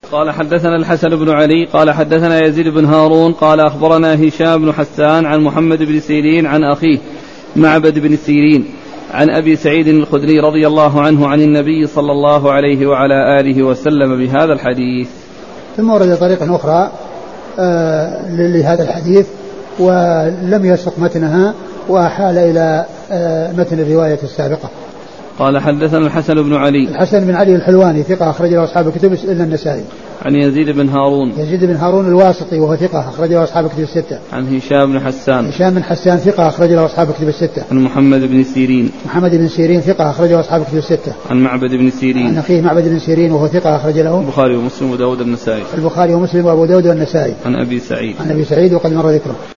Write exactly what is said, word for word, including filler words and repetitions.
قال حدثنا الحسن بن علي قال حدثنا يزيد بن هارون قال أخبرنا هشام بن حسان عن محمد بن سيرين عن أخيه معبد بن سيرين عن أبي سعيد الخدري رضي الله عنه عن النبي صلى الله عليه وعلى آله وسلم بهذا الحديث. ثم ورد طريقة أخرى آه لهذا الحديث ولم يسق متنها وأحال إلى آه متن الرواية السابقة. قال حدثنا الحسن بن علي الحسن بن علي الحلواني ثقة أخرج له أصحاب الكتب إلا النسائي. عن يزيد بن هارون يزيد بن هارون الواسطي وهو ثقة أخرج له أصحاب الكتب الستة. عن هشام بن حسان هشام بن حسان ثقة أخرج له أصحاب الكتب الستة. عن محمد بن سيرين محمد بن سيرين ثقة أخرج له أصحاب الكتب الستة. عن معبد بن سيرين عن أخيه معبد بن سيرين وهو ثقة أخرج له البخاري ومسلم وداود النسائي البخاري ومسلم وأبو داود والنسائي. عن أبي سعيد عن أبي سعيد وقد مر ذكره.